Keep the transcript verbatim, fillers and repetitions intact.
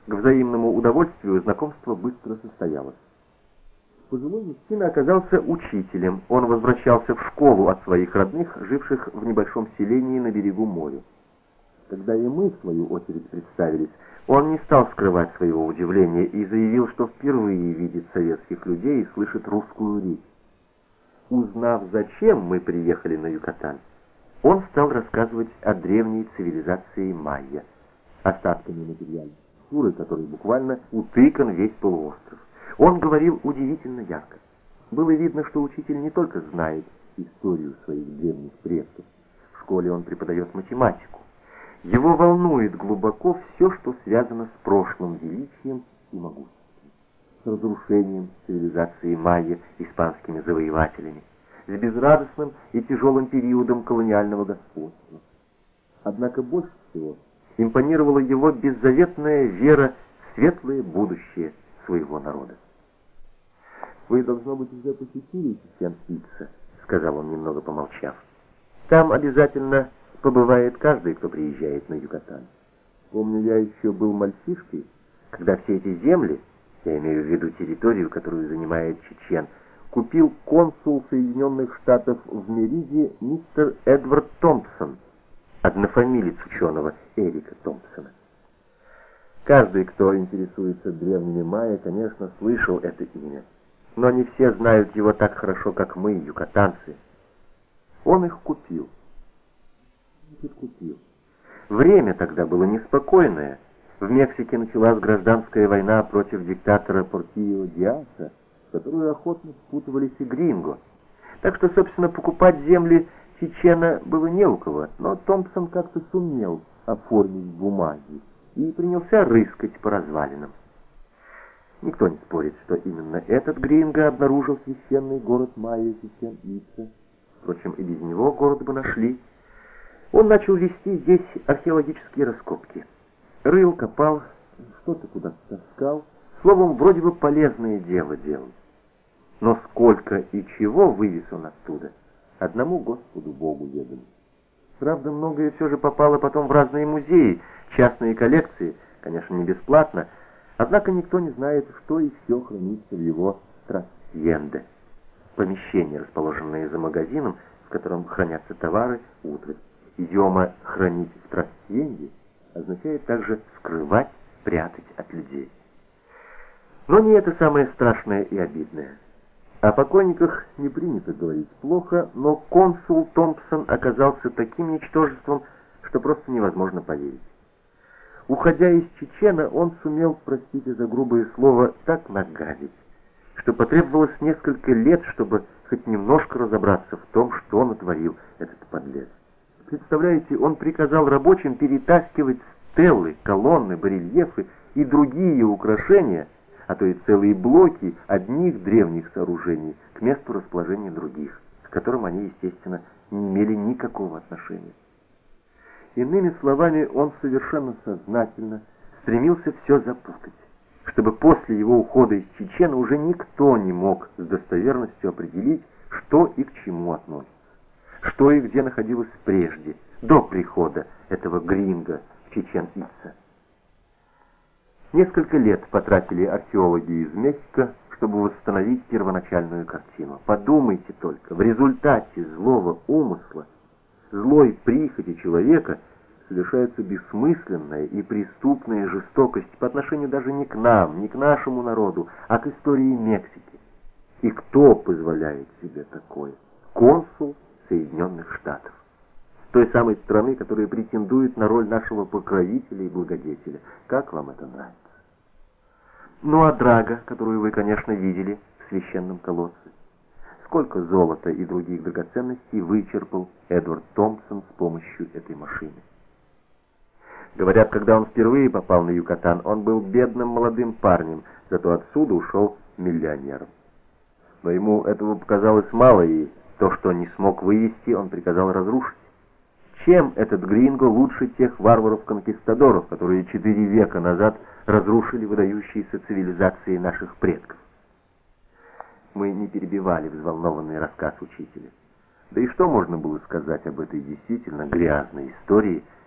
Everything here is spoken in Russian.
К взаимному удовольствию знакомство быстро состоялось. Пожилой мужчина оказался учителем. Он возвращался в школу от своих родных, живших в небольшом селении на берегу моря. Когда и мы, в свою очередь, представились, он не стал скрывать своего удивления и заявил, что впервые видит советских людей и слышит русскую речь. Узнав, зачем мы приехали на Юкатан, он стал рассказывать о древней цивилизации майя, остатками материальной культуры, которой буквально утыкан весь полуостров. Он говорил удивительно ярко. Было видно, что учитель не только знает историю своих древних предков. В школе он преподает математику. Его волнует глубоко все, что связано с прошлым величием и могуществом, с разрушением цивилизации майя испанскими завоевателями, с безрадостным и тяжелым периодом колониального господства. Однако больше всего импонировала его беззаветная вера в светлое будущее своего народа. «Вы, должно быть, уже посетили Чичен-Итса», — сказал он, немного помолчав. «Там обязательно побывает каждый, кто приезжает на Юкатан. Помню, я еще был мальчишкой, когда все эти земли, я имею в виду территорию, которую занимает Чечен, купил консул Соединенных Штатов в Мериде мистер Эдвард Томпсон, однофамилец ученого Эрика Томпсона. Каждый, кто интересуется древними майя, конечно, слышал это имя, но не все знают его так хорошо, как мы, юкатанцы. Он их купил. Их купил. Время тогда было неспокойное. В Мексике началась гражданская война против диктатора Портио Диаса, в которую охотно впутывались и гринго. Так что, собственно, покупать земли Чечена было не у кого, но Томпсон как-то сумел оформить бумаги и принялся рыскать по развалинам. Никто не спорит, что именно этот гринго обнаружил священный город майя Чичен-Итса. Впрочем, и без него город бы нашли. Он начал вести здесь археологические раскопки. Рыл, копал, что-то куда-то таскал. Словом, вроде бы полезное дело делал. Но сколько и чего вывез он оттуда, одному Господу Богу ведомо. Правда, многое все же попало потом в разные музеи, частные коллекции, конечно, не бесплатно, однако никто не знает, что еще хранится в его трастьенде, помещение, расположенное за магазином, в котором хранятся товары, утварь. Идиома «хранить в трастьенде» означает также скрывать, прятать от людей. Но не это самое страшное и обидное. О покойниках не принято говорить плохо, но консул Томпсон оказался таким ничтожеством, что просто невозможно поверить. Уходя из Чечена, он сумел, простите за грубое слово, так нагадить, что потребовалось несколько лет, чтобы хоть немножко разобраться в том, что натворил этот подлец. Представляете, он приказал рабочим перетаскивать стелы, колонны, барельефы и другие украшения, а то и целые блоки одних древних сооружений к месту расположения других, к которым они, естественно, не имели никакого отношения. Иными словами, он совершенно сознательно стремился все запутать, чтобы после его ухода из Чечена уже никто не мог с достоверностью определить, что и к чему относится, что и где находилось прежде, до прихода этого гринго в Чичен-Итса. Несколько лет потратили археологи из Мехико, чтобы восстановить первоначальную картину. Подумайте только, в результате злого умысла, злой прихоти человека совершается бессмысленная и преступная жестокость по отношению даже не к нам, не к нашему народу, а к истории Мексики. И кто позволяет себе такое? Консул Соединенных Штатов, той самой страны, которая претендует на роль нашего покровителя и благодетеля. Как вам это нравится? Ну а драга, которую вы, конечно, видели в священном колодце. Сколько золота и других драгоценностей вычерпал Эдвард Томпсон с помощью этой машины. Говорят, когда он впервые попал на Юкатан, он был бедным молодым парнем, зато отсюда ушел миллионером. Но ему этого показалось мало, и то, что не смог вывести, он приказал разрушить. Чем этот гринго лучше тех варваров-конкистадоров, которые четыре века назад разрушили выдающиеся цивилизации наших предков? Мы не перебивали взволнованный рассказ учителя. Да и что можно было сказать об этой действительно грязной истории,